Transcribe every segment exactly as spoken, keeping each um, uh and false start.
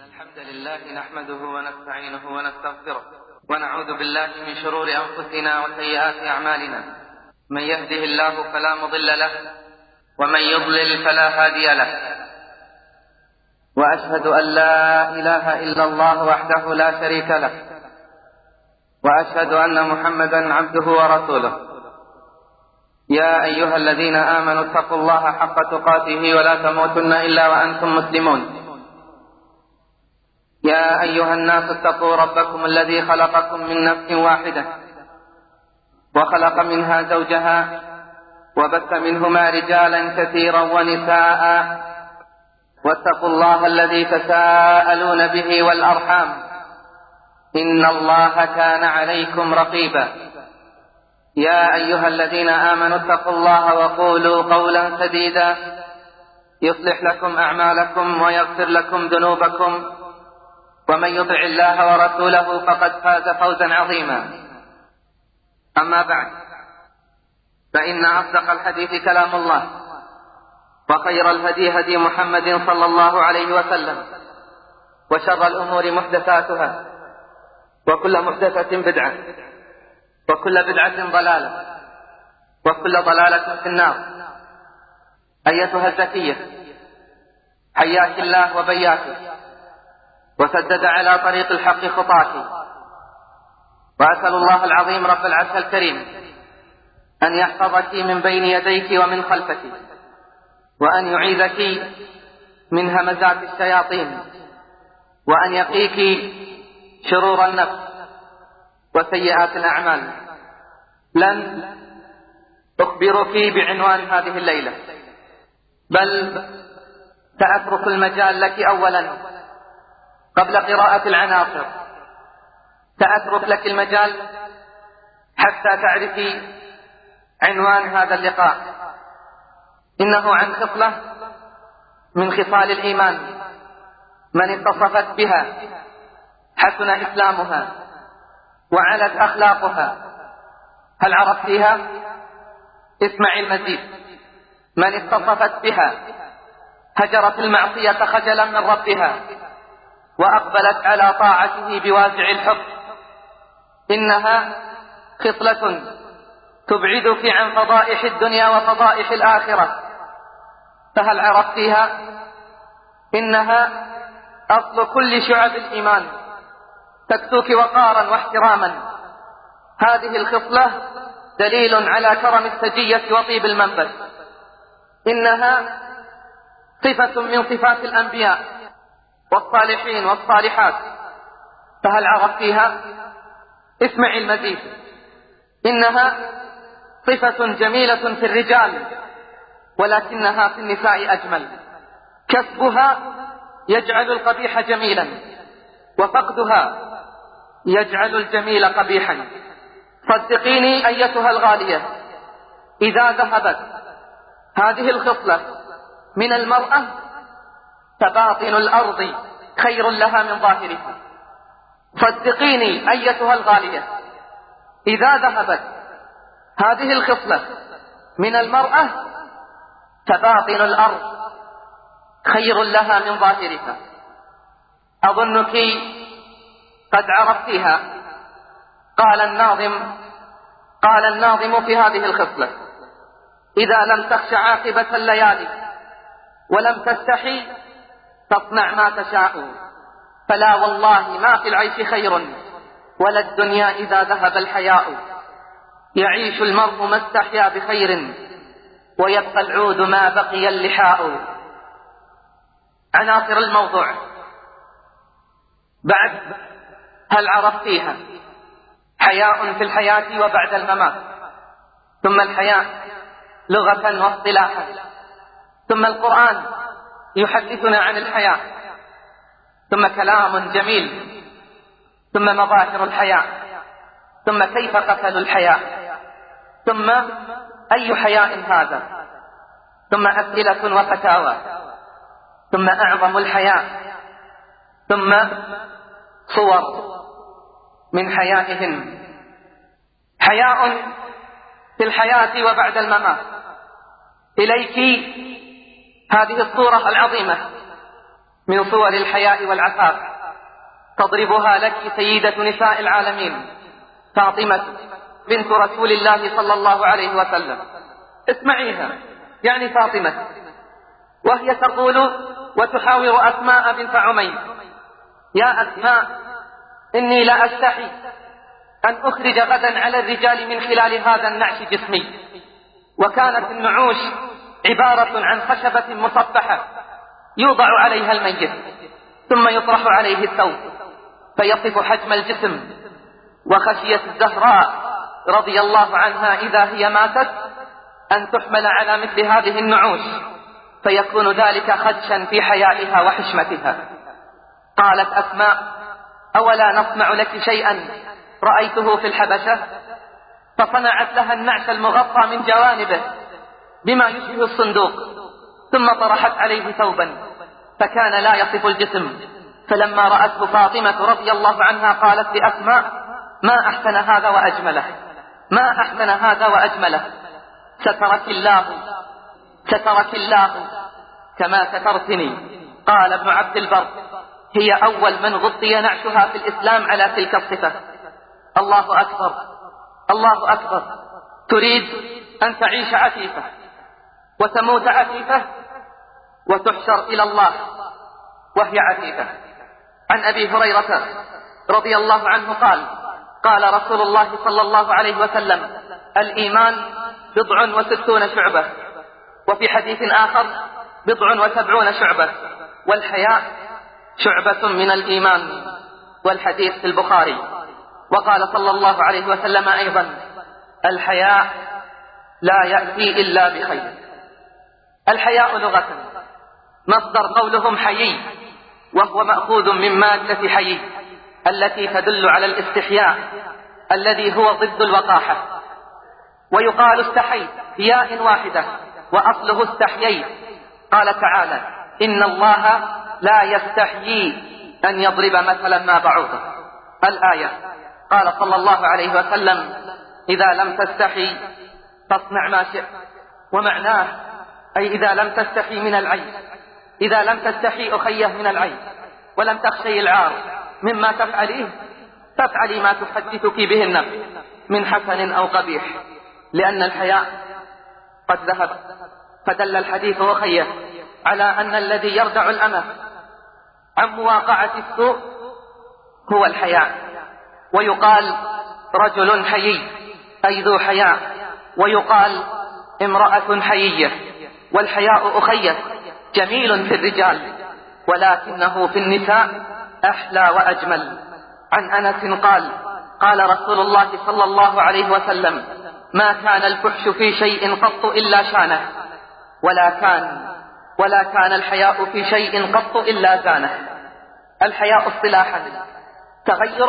الحمد لله نحمده ونستعينه ونستغفره ونعوذ بالله من شرور أنفسنا وسيئات أعمالنا. من يهده الله فلا مضل له ومن يضلل فلا هادي له، وأشهد أن لا إله إلا الله وحده لا شريك له، وأشهد أن محمدا عبده ورسوله. يا أيها الذين آمنوا اتقوا الله حق تقاته ولا تموتن إلا وأنتم مسلمون. يا أيها الناس اتقوا ربكم الذي خلقكم من نفس واحدة وخلق منها زوجها وبث منهما رجالا كثيرا ونساء، واتقوا الله الذي تساءلون به والأرحام إن الله كان عليكم رقيبا. يا أيها الذين آمنوا اتقوا الله وقولوا قولا سديدا يصلح لكم أعمالكم ويغفر لكم ذنوبكم، ومن يطع الله ورسوله فقد فاز فوزا عظيما. أما بعد، فإن أصدق الحديث كلام الله، وخير الهدي هدي محمد صلى الله عليه وسلم، وشر الأمور محدثاتها، وكل محدثة بدعة، وكل بدعة ضلالة، وكل ضلالة في النار. أيتها الزكية، حياك الله وبياك، وسدد على طريق الحق خطاك، وأسأل الله العظيم رب العرش الكريم أن يحفظك من بين يديك ومن خلفك، وأن يعيذك من همزات الشياطين، وأن يقيك شرور النفس وسيئات الأعمال. لن أخبرك بعنوان هذه الليلة، بل سأترك المجال لك أولا قبل قراءة العناصر. سأترك لك المجال حتى تعرفي عنوان هذا اللقاء. إنه عن خصلة من خصال الإيمان، من اتصفت بها حسن إسلامها وعلت أخلاقها. هل عرفتيها؟ اسمعي المزيد. من اتصفت بها هجرت المعصية خجلا من ربها، وأقبلت على طاعته بوازع الحب. إنها خصلة تبعدك عن فضائح الدنيا وفضائح الآخرة. فهل عرفتيها؟ إنها أصل كل شعب الإيمان، تكسوك وقارا واحتراما. هذه الخصلة دليل على كرم السجية وطيب المنبت. إنها صفة من صفات الأنبياء والصالحين والصالحات. فهل عرفتيها؟ اسمعي المزيد. إنها صفة جميلة في الرجال، ولكنها في النساء أجمل. كسبها يجعل القبيح جميلا، وفقدها يجعل الجميل قبيحا. صدقيني أيتها الغالية، إذا ذهبت هذه الخصلة من المرأة فباطن الأرض خير لها من ظاهرها. صدقيني أيتها الغالية، إذا ذهبت هذه الخصلة من المرأة فباطن الأرض خير لها من ظاهرها. أظنك قد عرفتيها. قال الناظم قال الناظم في هذه الخصلة: إذا لم تخش عاقبة الليالي ولم تستحي فاصنع ما تشاء، فلا والله ما في العيش خير ولا الدنيا إذا ذهب الحياء. يعيش المرء ما استحيا بخير ويبقى العود ما بقي اللحاء. عناصر الموضوع بعد. هل عرفتيها؟ حياء في الحياة وبعد الممات، ثم الحياء لغة واصطلاحا، ثم القرآن يحدثنا عن الحياء، ثم كلام جميل، ثم مظاهر الحياء، ثم كيف قتلوا الحياء، ثم أي حياء هذا، ثم أسئلة وفتاوى، ثم أعظم الحياء، ثم صور من حيائهن. حياء في الحياة وبعد الممات. إليك هذه الصورة العظيمة من صور الحياء والعفاف تضربها لك سيدة نساء العالمين فاطمة بنت رسول الله صلى الله عليه وسلم. اسمعيها، يعني فاطمة، وهي تقول وتحاور أسماء بنت عميس: يا أسماء، إني لا أستحي أن أخرج غدا على الرجال من خلال هذا النعش جسمي. وكانت النعوش عبارة عن خشبة مصفحة يوضع عليها الميت ثم يطرح عليه الثوب فيصف حجم الجسم. وخشيت الزهراء رضي الله عنها إذا هي ماتت أن تحمل على مثل هذه النعوش فيكون ذلك خدشا في حيائها وحشمتها. قالت أسماء: أولا نصنع لك شيئا رأيته في الحبشة؟ فصنعت لها النعش المغطى من جوانبه بما يشبه الصندوق، ثم طرحت عليه ثوبا فكان لا يصف الجسم. فلما رأته فاطمة رضي الله عنها قالت لأسماء: ما أحسن هذا وأجمله، ما أحسن هذا وأجمله، سترك الله سترك الله كما سترتني. قال ابن عبد البر: هي أول من غطي نعشها في الإسلام على تلك الصفة. الله أكبر، الله أكبر. تريد أن تعيش عفيفة وتموت عفيفة وتحشر إلى الله وهي عفيفة. عن أبي هريرة رضي الله عنه قال: قال رسول الله صلى الله عليه وسلم: الإيمان بضع وستون شعبة، وفي حديث آخر: بضع وسبعون شعبة، والحياء شعبة من الإيمان، والحديث في البخاري. وقال صلى الله عليه وسلم أيضا: الحياء لا يأتي إلا بخير. الحياء لغة مصدر قولهم حيي، وهو مأخوذ من مادة حيي التي تدل على الاستحياء الذي هو ضد الوقاحة. ويقال استحيت بياء واحدة وأصله استحييت. قال تعالى: إن الله لا يستحيي أن يضرب مثلا ما بعوضة، الآية. قال صلى الله عليه وسلم: إذا لم تستحي فاصنع ما شئت. ومعناه أي إذا لم تستحي من العيب، إذا لم تستحي أخيه من العيب ولم تخشي العار مما تفعليه، فافعلي ما تحدثك به النفس من حسن أو قبيح، لأن الحياء قد ذهب. فدل الحديث أخيه على أن الذي يردع الأمة عن مواقعة السوء هو الحياء. ويقال رجل حيي أي ذو حياء، ويقال امرأة حيية. والحياء أخيه جميل في الرجال ولكنه في النساء أحلى وأجمل. عن أنس قال: قال رسول الله صلى الله عليه وسلم: ما كان الفحش في شيء قط إلا شانه، ولا كان ولا كان الحياء في شيء قط إلا زانه. الحياء اصطلاحا تغير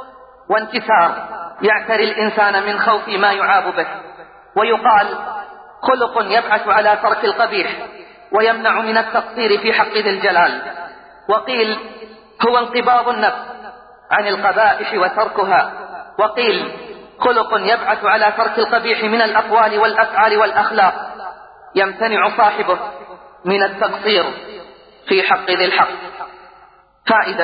وانكسار يعتري الإنسان من خوف ما يعاب به. ويقال خلق يبعث على ترك القبيح ويمنع من التقصير في حق ذي الجلال. وقيل هو انقباض النفس عن القبائح وتركها. وقيل خلق يبعث على ترك القبيح من الأقوال والأفعال والأخلاق يمتنع صاحبه من التقصير في حق ذي الحق. فائدة: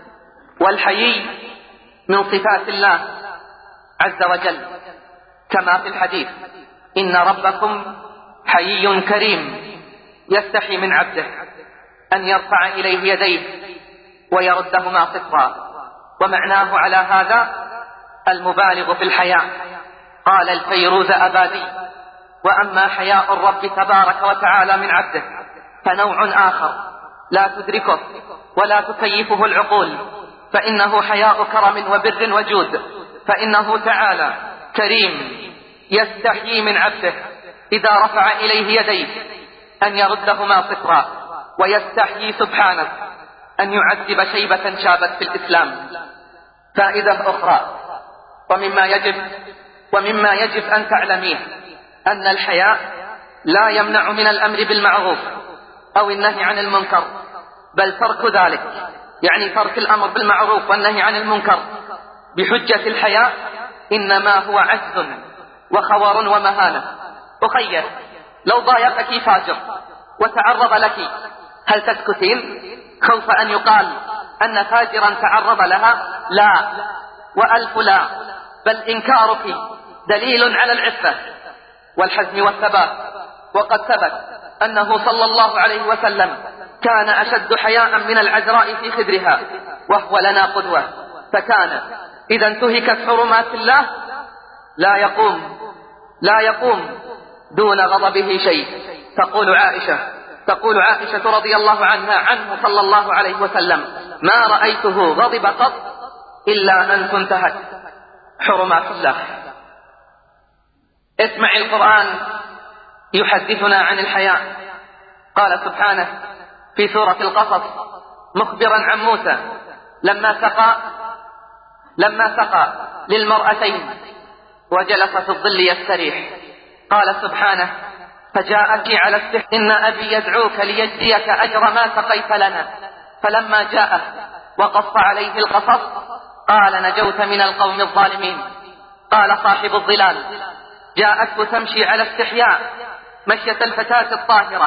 والحيي من صفات الله عز وجل كما في الحديث: إن ربكم حيي كريم يستحي من عبده أن يرفع إليه يديه ويردهما صفرا. ومعناه على هذا المبالغ في الحياء. قال الفيروز أبادي: وأما حياء الرب تبارك وتعالى من عبده فنوع آخر لا تدركه ولا تكيفه العقول، فإنه حياء كرم وبر وجود. فإنه تعالى كريم يستحيي من عبده إذا رفع إليه يديه أن يردهما صفرا، ويستحيي سبحانه أن يعذب شيبة شابت في الإسلام. فائدة أخرى: ومما يجب ومما يجب أن تعلميه أن الحياء لا يمنع من الأمر بالمعروف أو النهي عن المنكر، بل ترك ذلك يعني ترك الأمر بالمعروف والنهي عن المنكر بحجة الحياء إنما هو عجز وخور ومهانة. أخيه، لو ضايقك فاجر وتعرض لك هل تسكتين خوف أن يقال أن فاجرا تعرض لها؟ لا، وألف لا، بل إنكارك دليل على العفة والحزم والثبات. وقد ثبت أنه صلى الله عليه وسلم كان أشد حياء من العذراء في خدرها، وهو لنا قدوة. فكان إذا انتهكت حرمات الله لا يقوم لا يقوم دون غضبه شيء. تقول عائشة تقول عائشة رضي الله عنها عنه صلى الله عليه وسلم: ما رأيته غضب قط إلا أن تنتهك حرمات الله. اسمع القرآن يحدثنا عن الحياء. قال سبحانه في سورة القصص مخبرا عن موسى لما سقى لما سقى للمرأتين وجلس في الظل يستريح، قال سبحانه: فجاءك على السحر إن أبي يدعوك ليجزيك أجر ما سقيت لنا. فلما جاءه وقص عليه القصص قال: نجوت من القوم الظالمين. قال صاحب الظلال: جاءته تمشي على استحياء مشية الفتاة الطاهرة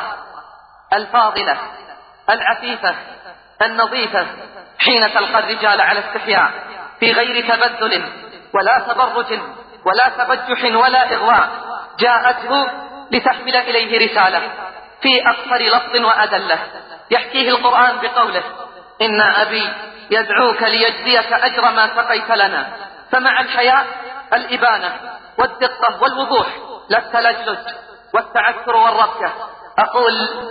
الفاضلة العفيفة النظيفة حين تلقى الرجال على استحياء في غير تبذل ولا تبرج ولا تبجح ولا إغواء. جاءته لتحمل إليه رسالة في أقصر لفظ وأدلة، يحكيه القرآن بقوله: إن أبي يدعوك ليجزيك أجر ما سقيت لنا. فمع الحياء الإبانة والدقة والوضوح، لا التلجلج والتعثر والربكة. أقول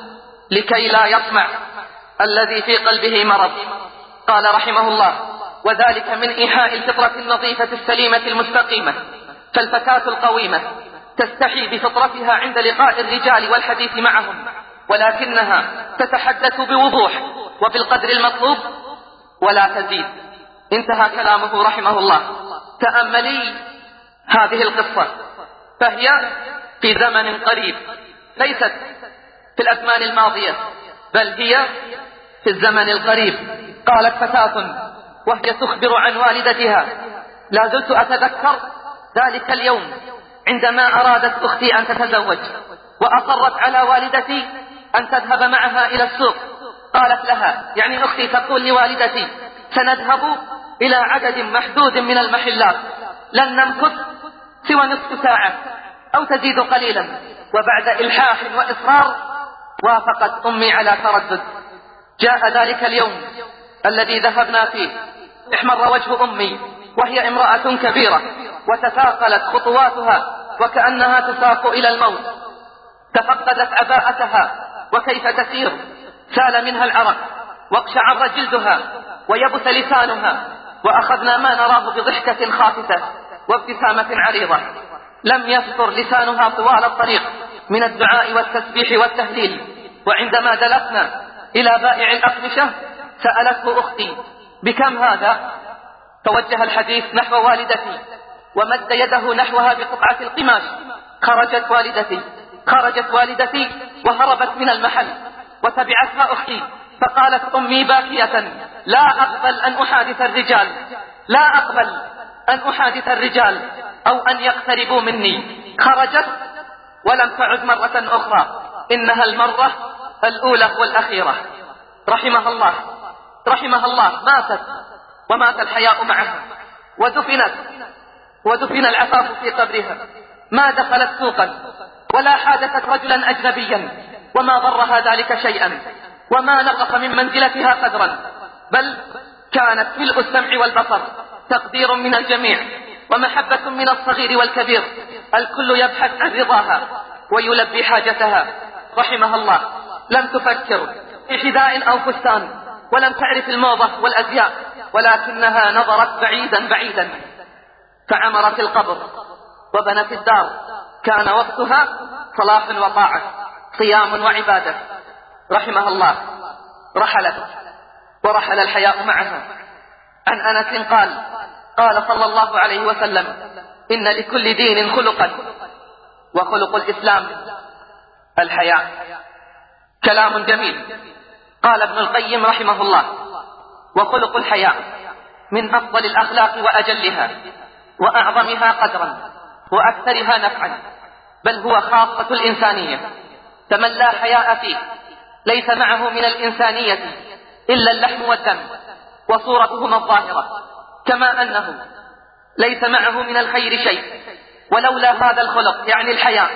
لكي لا يطمع الذي في قلبه مرض. قال رحمه الله: وذلك من إيحاء الفطرة النظيفة السليمة المستقيمة. فالفتاة القويمة تستحي بفطرتها عند لقاء الرجال والحديث معهم، ولكنها تتحدث بوضوح وبالقدر المطلوب ولا تزيد. انتهى كلامه رحمه الله. تأملي هذه القصة، فهي في زمن قريب، ليست في الأزمان الماضية، بل هي في الزمن القريب. قالت فتاة وهي تخبر عن والدتها: لا زلت أتذكر ذلك اليوم عندما أرادت أختي أن تتزوج، وأصرت على والدتي أن تذهب معها إلى السوق. قالت لها، يعني أختي تقول لوالدتي: سنذهب إلى عدد محدود من المحلات، لن نمكث سوى نصف ساعة أو تزيد قليلا. وبعد إلحاح وإصرار وافقت أمي على تردد. جاء ذلك اليوم الذي ذهبنا فيه، احمر وجه أمي وهي امرأة كبيرة، وتثاقلت خطواتها وكأنها تساق إلى الموت. تفقدت عباءتها وكيف تسير، سال منها العرق واقشعر جلدها ويبس لسانها. وأخذنا ما نراه بضحكة خافتة وابتسامة عريضة. لم يفتر لسانها طوال الطريق من الدعاء والتسبيح والتهليل. وعندما دلفنا إلى بائع الأقمشة سألته أختي: بكم هذا؟ توجه الحديث نحو والدتي ومد يده نحوها بقطعة القماش. خرجت والدتي خرجت والدتي وهربت من المحل، وتبعتها أختي. فقالت أمي باكية: لا أقبل أن أحادث الرجال لا أقبل أن أحادث الرجال أو أن يقتربوا مني. خرجت ولم تعد مرة أخرى، إنها المرة الأولى والأخيرة. رحمها الله رحمها الله ماتت، ومات الحياء معها، ودفنت ودفن العفاف في قبرها. ما دخلت سوقا ولا حادثت رجلا أجنبيا، وما ضرها ذلك شيئا، وما نقص من منزلتها قدرا، بل كانت ملء السمع والبصر، تقدير من الجميع ومحبة من الصغير والكبير. الكل يبحث عن رضاها ويلبي حاجتها. رحمها الله. لم تفكر في حذاء أو فستان، ولم تعرف الموضة والأزياء، ولكنها نظرت بعيدا بعيدا فعمرت القبر وبنت الدار. كان وقتها صلاح وطاعة، صيام وعبادة. رحمها الله. رحلت ورحل الحياء معها. عن أنس قال: قال صلى الله عليه وسلم: إن لكل دين خلقا، وخلق الإسلام الحياء. كلام جميل. قال ابن القيم رحمه الله: وخلق الحياء من أفضل الأخلاق وأجلها وأعظمها قدرا وأكثرها نفعا، بل هو خاصة الإنسانية. فمن لا حياء فيه ليس معه من الإنسانية إلا اللحم والدم وصورتهما الظاهرة، كما أنه ليس معه من الخير شيء. ولولا هذا الخلق يعني الحياء،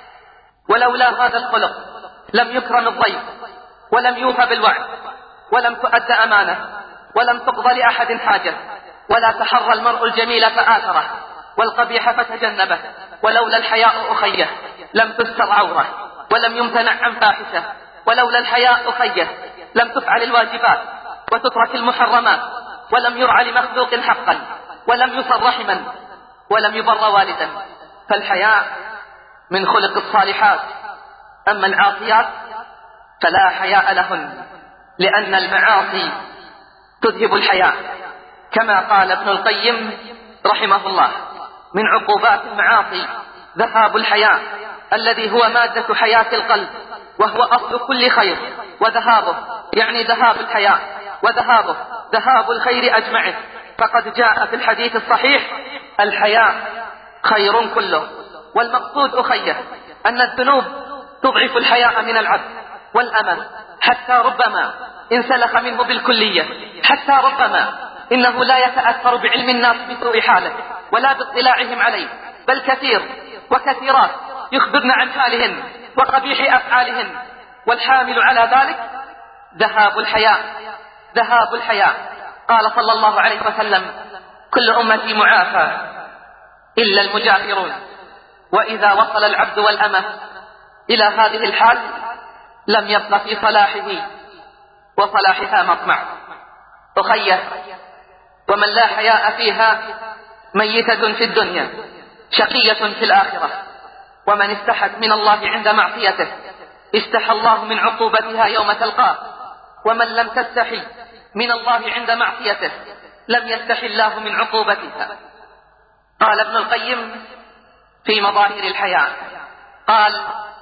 ولولا هذا الخلق لم يكرم الضيف، ولم يوفى بالوعد، ولم تؤد أمانة، ولم تقضى لأحد حاجة، ولا تحرى المرء الجميل فآثره والقبيح فتجنبه. ولولا الحياء أخيه لم تستر عوره، ولم يمتنع عن فاحشة. ولولا الحياء أخيه لم تفعل الواجبات وتترك المحرمات، ولم يرعى لمخلوق حقا، ولم يصل رحما، ولم يبر والدا. فالحياء من خلق الصالحات. أما العاصيات فلا حياء لهن، لأن المعاصي تذهب الحياء، كما قال ابن القيم رحمه الله: من عقوبات المعاصي ذهاب الحياء الذي هو مادة حياة القلب، وهو أصل كل خير، وذهابه يعني ذهاب الحياء، وذهابه ذهاب الخير أجمعه. فقد جاء في الحديث الصحيح: الحياء خير كله. والمقصود أخيه أن الذنوب تضعف الحياء من العبد والأمل، حتى ربما انسلخ منه بالكلية، حتى ربما إنه لا يتأثر بعلم الناس بسوء حاله ولا باطلاعهم عليه، بل كثير وكثيرات يخبرن عن حالهن وقبيح أفعالهن، والحامل على ذلك ذهاب الحياء، ذهاب الحياء. قال صلى الله عليه وسلم: كل أمتي معافى إلا المجاهرون. وإذا وصل العبد والأمة إلى هذه الحال لم يبق في صلاحه وصلاحها مطمع. أخيه، ومن لا حياء فيها ميتة في الدنيا شقية في الآخرة. ومن استحت من الله عند معصيته استحى الله من عقوبتها يوم تلقاه، ومن لم تستحي من الله عند معصيته لم يستحي الله من عقوبتها. قال ابن القيم في مظاهر الحياء، قال: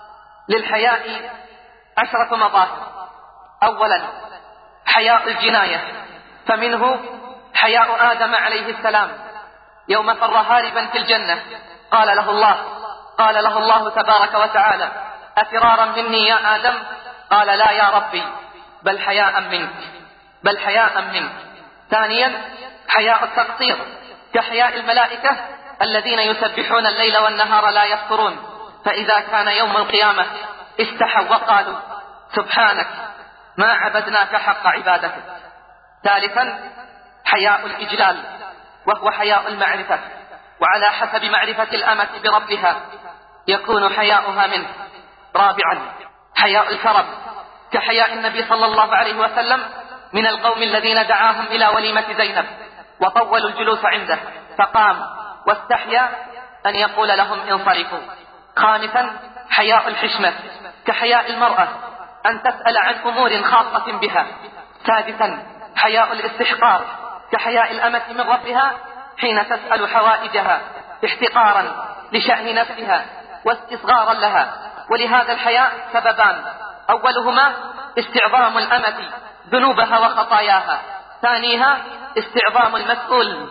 للحياء عشرة مظاهر. أولا حياء الجناية، فمنه حياء آدم عليه السلام يوم فر هاربا في الجنة، قال له الله قال له الله تبارك وتعالى: أفرارا مني يا آدم؟ قال: لا يا ربي، بل حياء منك، بل حياء منك. ثانيا حياء التقصير، كحياء الملائكة الذين يسبحون الليل والنهار لا يفترون، فإذا كان يوم القيامة استحوا وقالوا: سبحانك ما عبدناك حق عبادتك. ثالثا حياء الإجلال، وهو حياء المعرفة، وعلى حسب معرفة الأمة بربها يكون حياؤها منه. رابعا حياء الكرم، كحياء النبي صلى الله عليه وسلم من القوم الذين دعاهم إلى وليمة زينب وطولوا الجلوس عنده، فقام واستحيا أن يقول لهم: انصرفوا. خامسا حياء الحشمة، كحياء المرأة أن تسأل عن أمور خاصة بها. سادسا حياء الاستحقار، كحياء الأمة من ربها حين تسأل حوائجها احتقارا لشأن نفسها واستصغارا لها. ولهذا الحياء سببان: أولهما استعظام الأمة ذنوبها وخطاياها، ثانيها استعظام المسؤول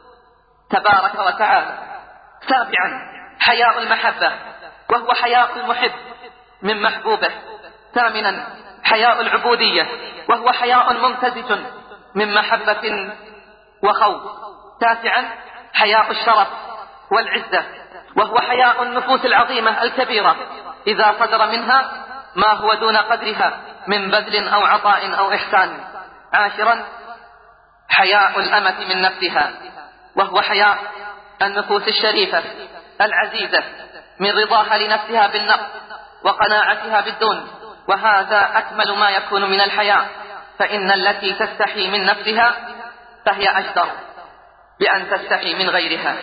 تبارك وتعالى. سابعا حياء المحبة، وهو حياء المحب من محبوبه. ثامنا حياء العبودية، وهو حياء ممتزج من محبة وخوف. تاسعا حياء الشرف والعزة، وهو حياء النفوس العظيمة الكبيرة إذا صدر منها ما هو دون قدرها من بذل أو عطاء أو إحسان. عاشرا حياء الأمة من نفسها، وهو حياء النفوس الشريفة العزيزة من رضاها لنفسها بالنقص وقناعتها بالدون، وهذا أكمل ما يكون من الحياء، فإن التي تستحي من نفسها فهي أجدر بأن تستحي من غيرها.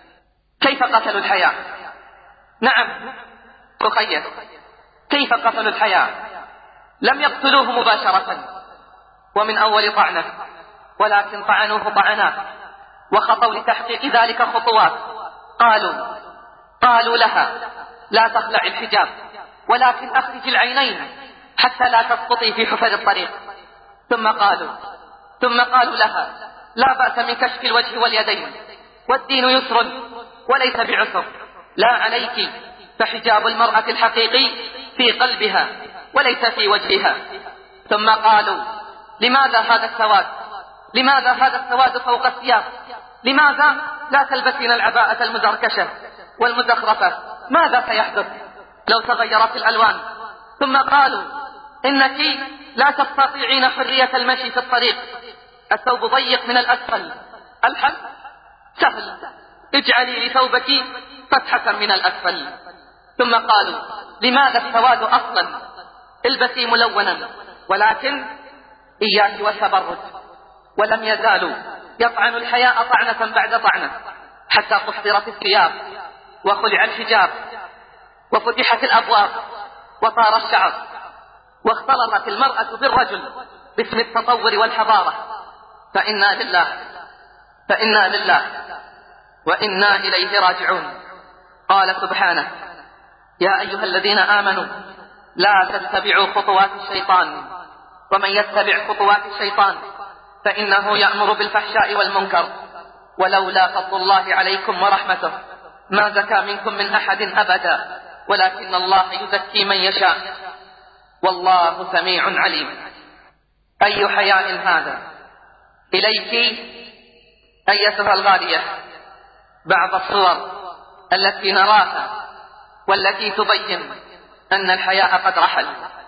كيف قتلوا الحياء؟ نعم أخيه، كيف قتلوا الحياء؟ لم يقتلوه مباشرة ومن أول طعنة، ولكن طعنوه طعنات، وخطوا لتحقيق ذلك خطوات. قالوا قالوا لها: لا تخلع الحجاب، ولكن أخرج العينين حتى لا تسقطي في حفر الطريق. ثم قالوا ثم قالوا لها: لا بأس من كشف الوجه واليدين، والدين يسر وليس بعسر. لا عليك، فحجاب المرأة الحقيقي في قلبها وليس في وجهها. ثم قالوا: لماذا هذا السواد؟ لماذا هذا السواد فوق الثياب؟ لماذا لا تلبسين العباءة المزركشة والمزخرفة؟ ماذا سيحدث لو تغيرت الألوان؟ ثم قالوا: إنك لا تستطيعين حرية المشي في الطريق، الثوب ضيق من الأسفل. الحل سهل، اجعلي لثوبك فتحة من الأسفل. ثم قالوا: لماذا السواد أصلا؟ البسي ملونا، ولكن إياك والتبرج. ولم يزالوا يطعن الحياء طعنة بعد طعنة حتى قصرت الثياب وخلع الحجاب وفتحت الأبواب وطار الشعر واختلطت المرأة بالرجل باسم التطور والحضارة. فإنا لله فإنا لله وإنا إليه راجعون. قال سبحانه: يا أيها الذين آمنوا لا تتبعوا خطوات الشيطان، ومن يتبع خطوات الشيطان فإنه يأمر بالفحشاء والمنكر، ولولا فضل الله عليكم ورحمته ما زكى منكم من أحد أبدا، ولكن الله يزكي من يشاء، والله سميع عليم. أي حياء هذا! إليك أيتها الغالية بعض الصور التي نراها والتي تبين أن الحياء قد رحل.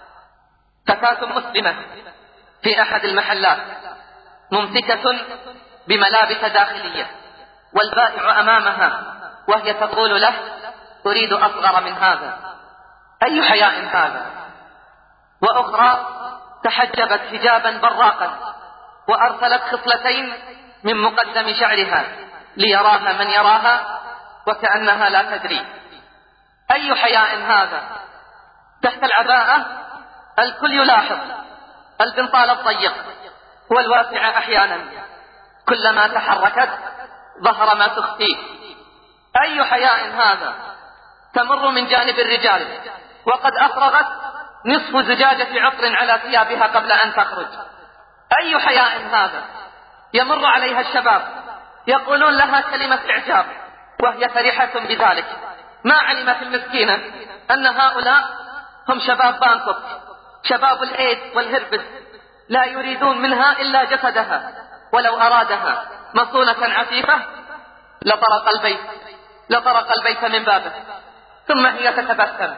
فتاة مسلمة في أحد المحلات ممسكة بملابس داخلية، والبائع أمامها وهي تقول له: أريد أصغر من هذا. أي حياء هذا! وأخرى تحجبت حجابا براقا وأرسلت خصلتين من مقدم شعرها ليراها من يراها وكأنها لا تدري. أي حياء هذا! تحت العباءة الكل يلاحظ البنطال الضيق والواسع أحيانا، كلما تحركت ظهر ما تخفيه. أي حياء هذا! تمر من جانب الرجال وقد أفرغت نصف زجاجة عطر على ثيابها قبل أن تخرج. أي حياء هذا! يمر عليها الشباب يقولون لها كلمة إعجاب وهي فرحة بذلك. ما علمت المسكينة أن هؤلاء هم شباب بانكوك، شباب الإيد والهربس، لا يريدون منها إلا جسدها، ولو أرادها مصونة عفيفة لطرق البيت لطرق البيت من بابه. ثم هي تتبسم.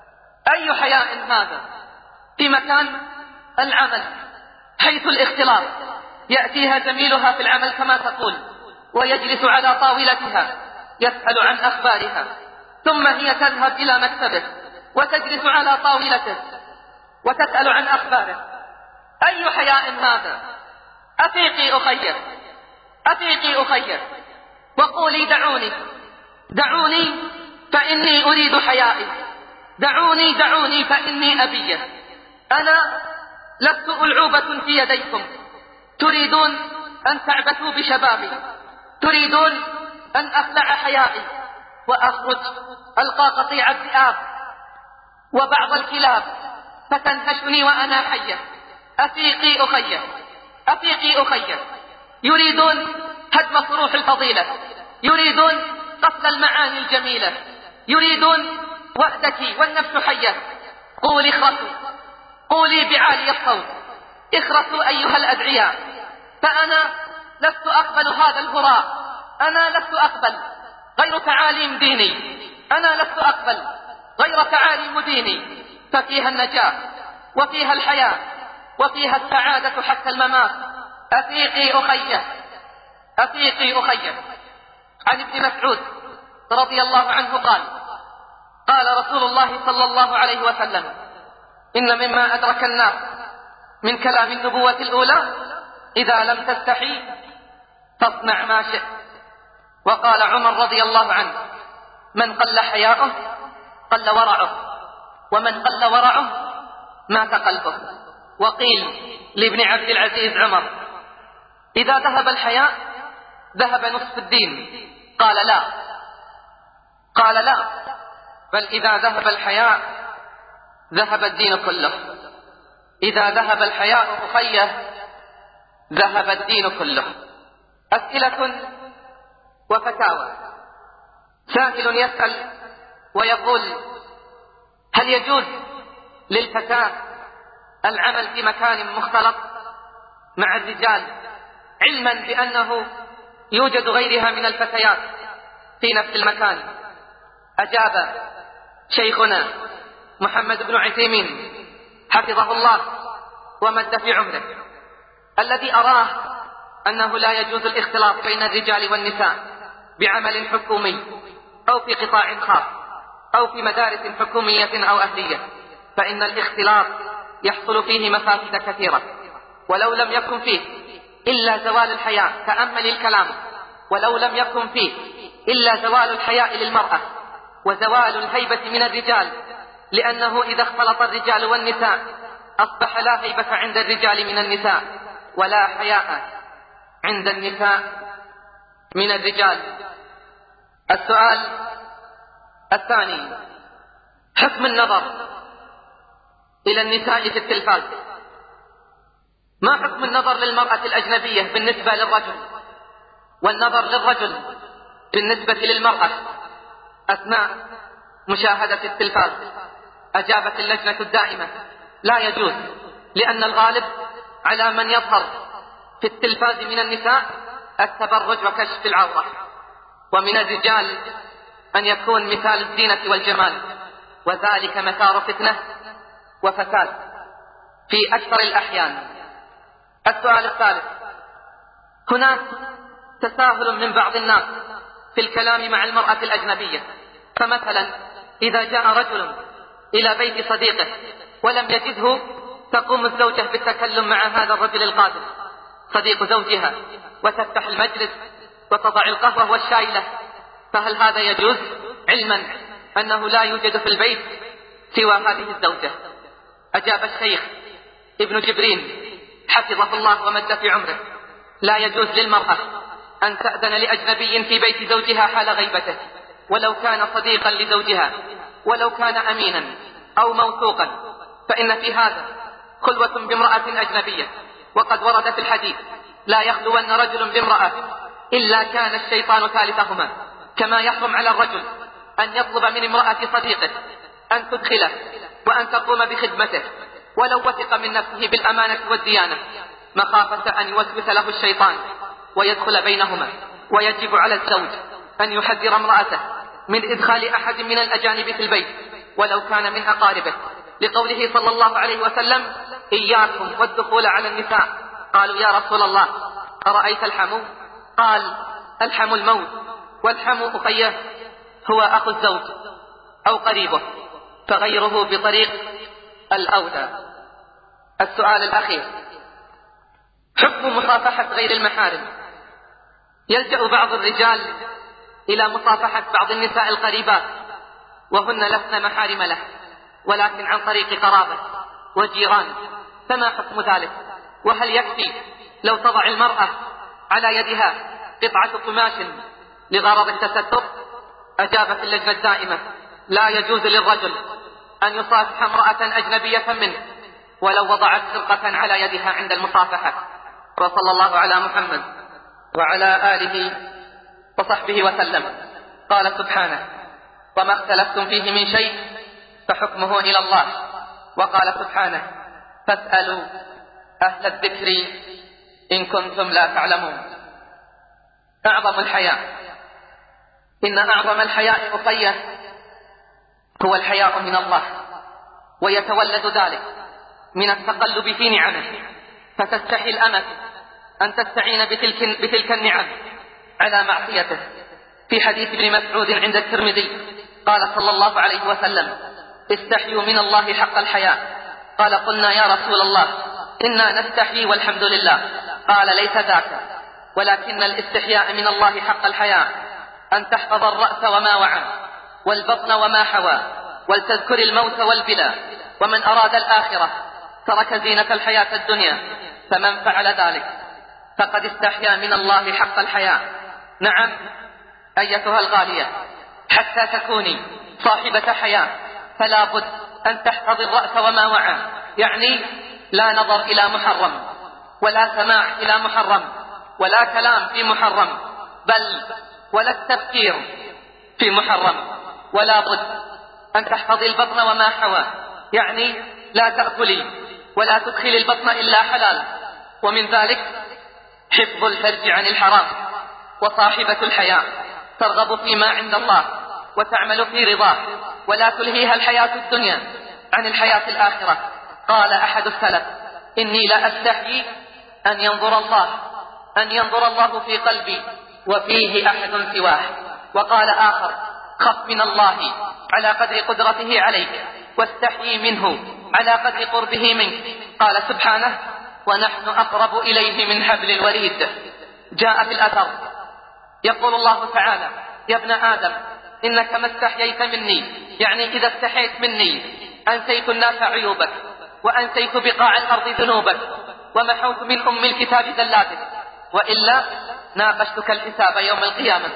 أي حياء هذا! في مكان العمل حيث الاختلاط يأتيها زميلها في العمل كما تقول ويجلس على طاولتها يسأل عن أخبارها، ثم هي تذهب إلى مكتبه وتجلس على طاولته وتسأل عن أخباره. أي حياء هذا! أفيقي أخير أفيقي أخير وقولي: دعوني دعوني فإني أريد حيائي، دعوني دعوني فإني أبيه. أنا لست ألعوبة في يديكم، تريدون أن تعبثوا بشبابي، تريدون أن أخلع حيائي وأخرج ألقى قطيع الذئاب وبعض الكلاب فتنهشني وأنا حية. أفيقي أخير أفيقي أخير. يريدون هدم صروح الفضيلة، يريدون قتل المعاني الجميلة، يريدون وحدك والنفس حية. قولي اخرسوا قولي بعالي الصوت: اخرسوا أيها الأدعياء، فأنا لست أقبل هذا الهراء، أنا لست أقبل غير تعاليم ديني، أنا لست أقبل غير تعاليم ديني، ففيها النجاة وفيها الحياة وفيها السعادة حتى الممات. أفيقي أخيه أفيقي أخيه. عن ابن مسعود رضي الله عنه قال: قال رسول الله صلى الله عليه وسلم: إن مما أدرك الناس من كلام النبوة الأولى: إذا لم تستحي فاصنع ما شئت. وقال عمر رضي الله عنه: من قل حياؤه قل ورعه، ومن قل ورعه مات قلبه. وقيل لابن عبد العزيز عمر: إذا ذهب الحياء ذهب نصف الدين. قال لا قال لا بل إذا ذهب الحياء ذهب الدين كله. إذا ذهب الحياء أخيه ذهب الدين كله. أسئلة وفتاوى. سائل يسأل ويقول: هل يجوز للفتاة العمل في مكان مختلط مع الرجال، علما بأنه يوجد غيرها من الفتيات في نفس المكان. أجاب شيخنا محمد بن عثيمين حفظه الله ومد في عمره: الذي أراه أنه لا يجوز الاختلاط بين الرجال والنساء بعمل حكومي أو في قطاع خاص أو في مدارس حكومية أو أهلية، فإن الاختلاط يحصل فيه مفاسد كثيرة، ولو لم يكن فيه إلا زوال الحياء، تأمل الكلام، ولو لم يكن فيه إلا زوال الحياء للمرأة وزوال الهيبة من الرجال، لأنه إذا اختلط الرجال والنساء أصبح لا هيبة عند الرجال من النساء ولا حياء عند النساء من الرجال. السؤال الثاني: حكم النظر إلى النساء في التلفاز. ما حكم النظر للمرأة الأجنبية بالنسبة للرجل، والنظر للرجل بالنسبة للمرأة أثناء مشاهدة التلفاز؟ أجابت اللجنة الدائمة: لا يجوز، لأن الغالب على من يظهر في التلفاز من النساء التبرج وكشف العورة، ومن الرجال أن يكون مثال الزينة والجمال، وذلك مثار فتنة وفساد في أكثر الأحيان. السؤال الثالث: هناك تساهل من بعض الناس في الكلام مع المرأة الأجنبية، فمثلا إذا جاء رجل إلى بيت صديقه ولم يجده، تقوم الزوجة بالتكلم مع هذا الرجل القادم صديق زوجها وتفتح المجلس وتضع القهوة والشاي له، فهل هذا يجوز، علما أنه لا يوجد في البيت سوى هذه الزوجة؟ أجاب الشيخ ابن جبرين حفظه الله ومد في عمره: لا يجوز للمرأة أن تأذن لأجنبي في بيت زوجها حال غيبته، ولو كان صديقا لزوجها، ولو كان أمينا أو موثوقا، فإن في هذا خلوة بامرأة أجنبية، وقد ورد في الحديث: لا يخلون رجل بامرأة إلا كان الشيطان ثالثهما. كما يحرم على الرجل أن يطلب من امرأة صديقه أن تدخله وأن تقوم بخدمته ولو وثق من نفسه بالأمانة والديانة، مخافة أن يوسوس له الشيطان ويدخل بينهما. ويجب على الزوج أن يحذر امرأته من إدخال أحد من الأجانب في البيت ولو كان من أقاربه، لقوله صلى الله عليه وسلم: إياكم والدخول على النساء. قالوا: يا رسول الله، أرأيت الحمو؟ قال: الحمو الموت، والحمو أخيه هو أخو الزوج أو قريبه، فغيره بطريق الأولى. السؤال الأخير: حكم مصافحة غير المحارم. يلجأ بعض الرجال إلى مصافحة بعض النساء القريبات وهن لسن محارم له، ولكن عن طريق قرابة وجيران، فما حكم ذلك؟ وهل يكفي لو تضع المرأة على يدها قطعة قماش لغرض التستر؟ أجابت اللجنة الدائمة: لا يجوز للرجل أن يصافح امرأة أجنبية منه ولو وضعت خرقة على يدها عند المصافحة. وصلى الله على محمد وعلى آله وصحبه وسلم. قال سبحانه: وما اختلفتم فيه من شيء فحكمه إلى الله. وقال سبحانه: فاسألوا أهل الذكر إن كنتم لا تعلمون. أعظم الحياء. إن أعظم الحياء أخيه هو الحياء من الله، ويتولد ذلك من التقلب في نعمه، فتستحي الأمة أن تستعين بتلك, بتلك النعم على معصيته. في حديث ابن مسعود عند الترمذي قال صلى الله عليه وسلم: استحيوا من الله حق الحياء. قال: قلنا يا رسول الله إنا نستحيي والحمد لله. قال: ليس ذاك، ولكن الاستحياء من الله حق الحياء أن تحفظ الرأس وما وعى، والبطن وما حوى، ولتذكر الموت والبلا، ومن أراد الآخرة ترك زينة الحياة الدنيا، فمن فعل ذلك فقد استحيا من الله حق الحياء. نعم أيتها الغالية، حتى تكوني صاحبة حياء فلا بد أن تحفظ الرأس وما وعى، يعني لا نظر إلى محرم، ولا سماع إلى محرم، ولا كلام في محرم، بل ولا التفكير في محرم. ولا بد أن تحفظي البطن وما حوى، يعني لا تأكلي ولا تدخلي البطن إلا حلال. ومن ذلك حفظ الفرج عن الحرام. وصاحبة الحياء ترغب فيما عند الله وتعمل في رضاه، ولا تلهيها الحياة الدنيا عن الحياة الآخرة. قال أحد السلف: إني لا أستحيي أن ينظر الله أن ينظر الله في قلبي وفيه أحد سواه. وقال آخر: خف من الله على قدر قدرته عليك، واستحيي منه على قدر قربه منك. قال سبحانه: ونحن أقرب إليه من حبل الوريد. جاء في الأثر يقول الله تعالى: يا ابن آدم إنك ما استحييت مني، يعني إذا استحيت مني أنسيت الناس عيوبك، وأنسيت بقاع الأرض ذنوبك، ومحوت من أم الكتاب ذلاتك، وإلا ناقشتك الحساب يوم القيامة.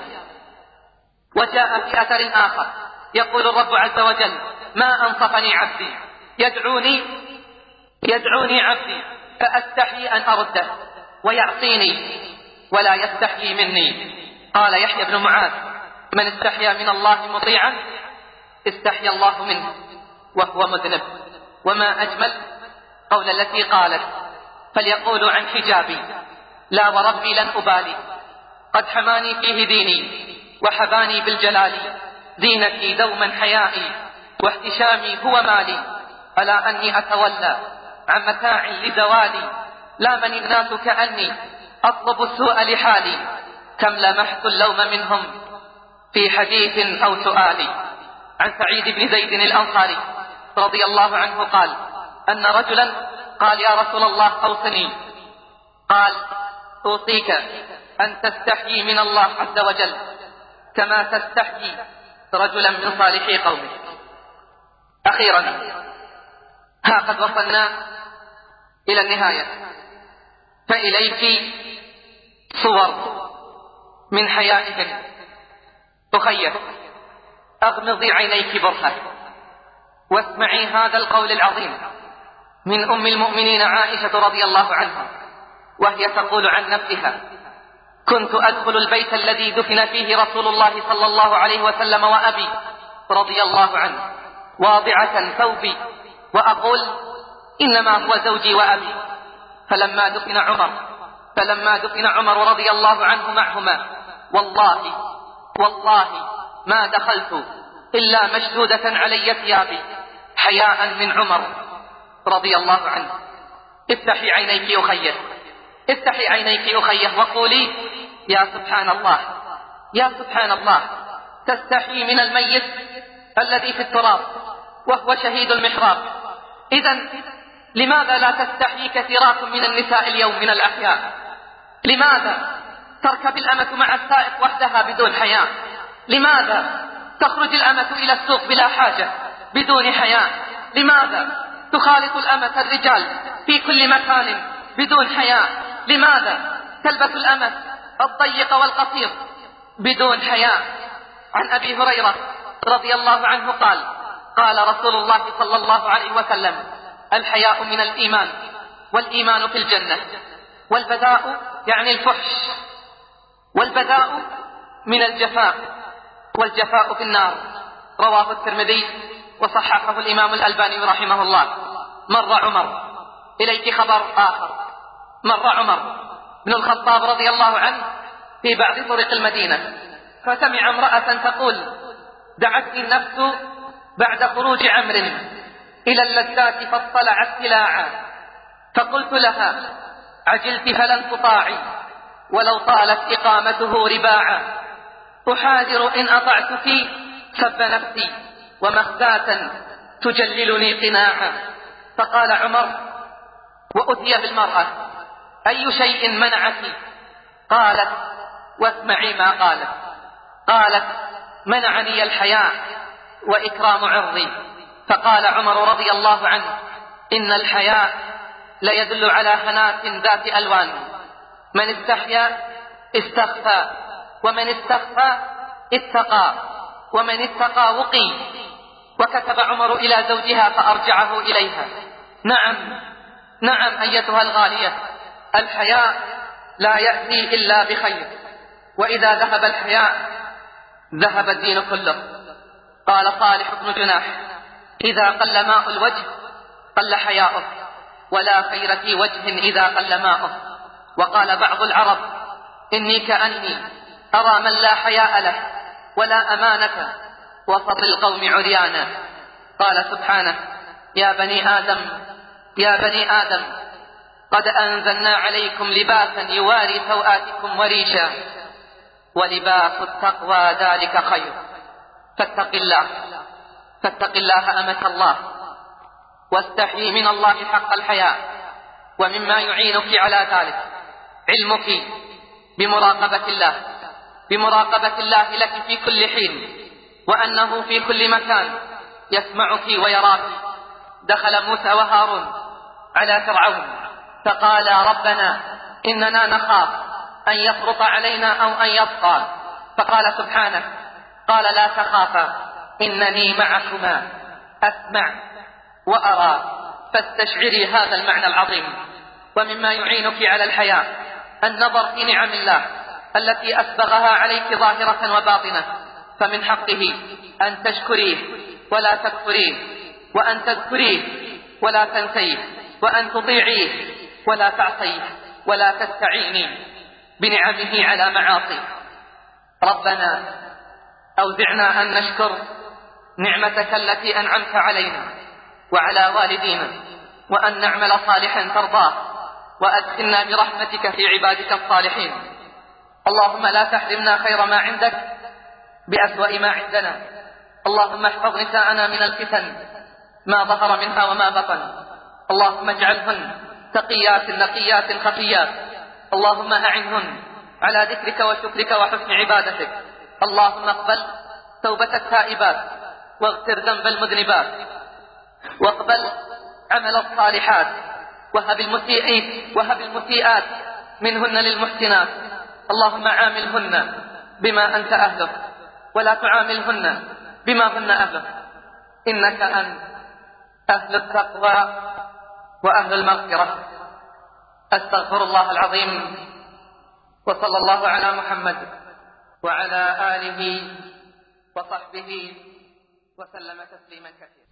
وجاء في أثر آخر يقول الرب عز وجل: ما أنصفني عبدي يدعوني يدعوني عبدي فأستحي أن أرده، ويعصيني ولا يستحيي مني. قال يحيى بن معاذ: من استحيا من الله مطيعا استحيا الله منه وهو مذنب. وما أجمل قول التي قالت: فليقولوا عن حجابي لا وربي لن أبالي، قد حماني فيه ديني وحباني بالجلال، زينتي دوما حيائي واحتشامي هو مالي، ألا أني أتولى عن متاع لزوالي، لامني الناس كأني أطلب السوء لحالي، كم لمحت اللوم منهم في حديث أو سؤال. عن سعيد بن زيد الأنصاري رضي الله عنه قال أن رجلا قال: يا رسول الله أوصني. قال: أوصيك أن تستحيي من الله عز وجل كما تستحيي رجلا من صالحي قومه. أخيرا ها قد وصلنا إلى النهاية، فإليك صور من حيائهم. أخير أغمضي عينيك برهة واسمعي هذا القول العظيم من أم المؤمنين عائشة رضي الله عنها، وهي تقول عن نفسها: كنت أدخل البيت الذي دفن فيه رسول الله صلى الله عليه وسلم وأبي رضي الله عنه واضعة ثوبي وأقول: إنما هو زوجي وأبي. فلما دفن عمر فلما دفن عمر رضي الله عنه معهما والله والله ما دخلت إلا مشدودة علي ثيابي حياء من عمر رضي الله عنه. افتحي عينيك أخيه افتحي عينيك أخيه وقولي: يا سبحان الله يا سبحان الله، تستحي من الميت الذي في التراب وهو شهيد المحراب. إذن لماذا لا تستحي كثيرات من النساء اليوم من الأحياء؟ لماذا تركب الأمة مع السائق وحدها بدون حياء؟ لماذا تخرج الأمة إلى السوق بلا حاجة بدون حياء؟ لماذا تخالط الأمة الرجال في كل مكان بدون حياء؟ لماذا تلبس الأمة الضيق والقصير بدون حياء؟ عن أبي هريرة رضي الله عنه قال: قال رسول الله صلى الله عليه وسلم: الحياء من الإيمان، والإيمان في الجنة، والبذاء يعني الفحش، والبذاء من الجفاء، والجفاء في النار. رواه الترمذي وصححه الإمام الألباني رحمه الله. مر عمر إليك خبر آخر مر عمر بن الخطاب رضي الله عنه في بعض طرق المدينة، فسمع امرأة تقول: دعتني النفس بعد خروج عمرو إلى اللذات فاطلعت سلاعا، فقلت لها: عجلت فلن تطاعي ولو طالت إقامته رباعا، أحاذر إن أطعتك سب نفسي ومخزاة تجللني قناعا. فقال عمر وأتي بالمرأة: أي شيء منعك؟ قالت: واسمعي ما قالت. قالت: منعني الحياء وإكرام عرضي. فقال عمر رضي الله عنه: إن الحياء ليدل على هنات ذات ألوان، من استحيا استخفى، ومن استخفى اتقى، ومن اتقى وقي. وكتب عمر إلى زوجها فأرجعه إليها: نعم نعم أيتها الغالية، الحياء لا يأتي إلا بخير، وإذا ذهب الحياء ذهب الدين كله. قال صالح بن جناح: إذا قل ماء الوجه قل حياؤه، ولا خير في وجه إذا قل ماؤه. وقال بعض العرب: إني كأني أرى من لا حياء له ولا أمانة وسط القوم عريانا. قال سبحانه: يا بني آدم يا بني آدم قد أنزلنا عليكم لباسا يواري سوآتكم وريشا ولباس التقوى ذلك خير. فاتق الله فاتق الله أمة الله، واستحي من الله حق الحياء. ومما يعينك على ذلك علمك بمراقبة الله بمراقبة الله لك في كل حين، وأنه في كل مكان يسمعك ويراك. دخل موسى وهارون على فرعون فقالا: ربنا إننا نخاف أن يفرط علينا أو أن يطغى. فقال سبحانه: قال لا تخافا إنني معكما أسمع وأرى. فاستشعري هذا المعنى العظيم. ومما يعينك على الحياة النظر في نعم الله التي أسبغها عليك ظاهرة وباطنة، فمن حقه أن تشكريه ولا تكفريه، وأن تذكريه ولا تنسيه، وأن تطيعيه ولا تعصيه، ولا تستعيني بنعمه على معاصيه. ربنا أوزعنا أن نشكر نعمتك التي أنعمت علينا وعلى والدينا، وأن نعمل صالحا ترضاه، وأدخلنا برحمتك في عبادك الصالحين. اللهم لا تحرمنا خير ما عندك بأسوأ ما عندنا. اللهم احفظ نساءنا من الفتن ما ظهر منها وما بطن. اللهم اجعلهن تقيات نقيات خفيات. اللهم أعنهن على ذكرك وشكرك وحسن عبادتك. اللهم اقبل توبة التائبات، واغفر ذنب المذنبات، واقبل عمل الصالحات، وهب المسيئين وهب المسيئات منهن للمحسنات. اللهم عاملهن بما أنت أهله، ولا تعاملهن بما هن أهله، إنك أنت أهل التقوى وأهل المغفرة. أستغفر الله العظيم، وصلى الله على محمد وعلى آله وصحبه وسلم تسليما كثيرا.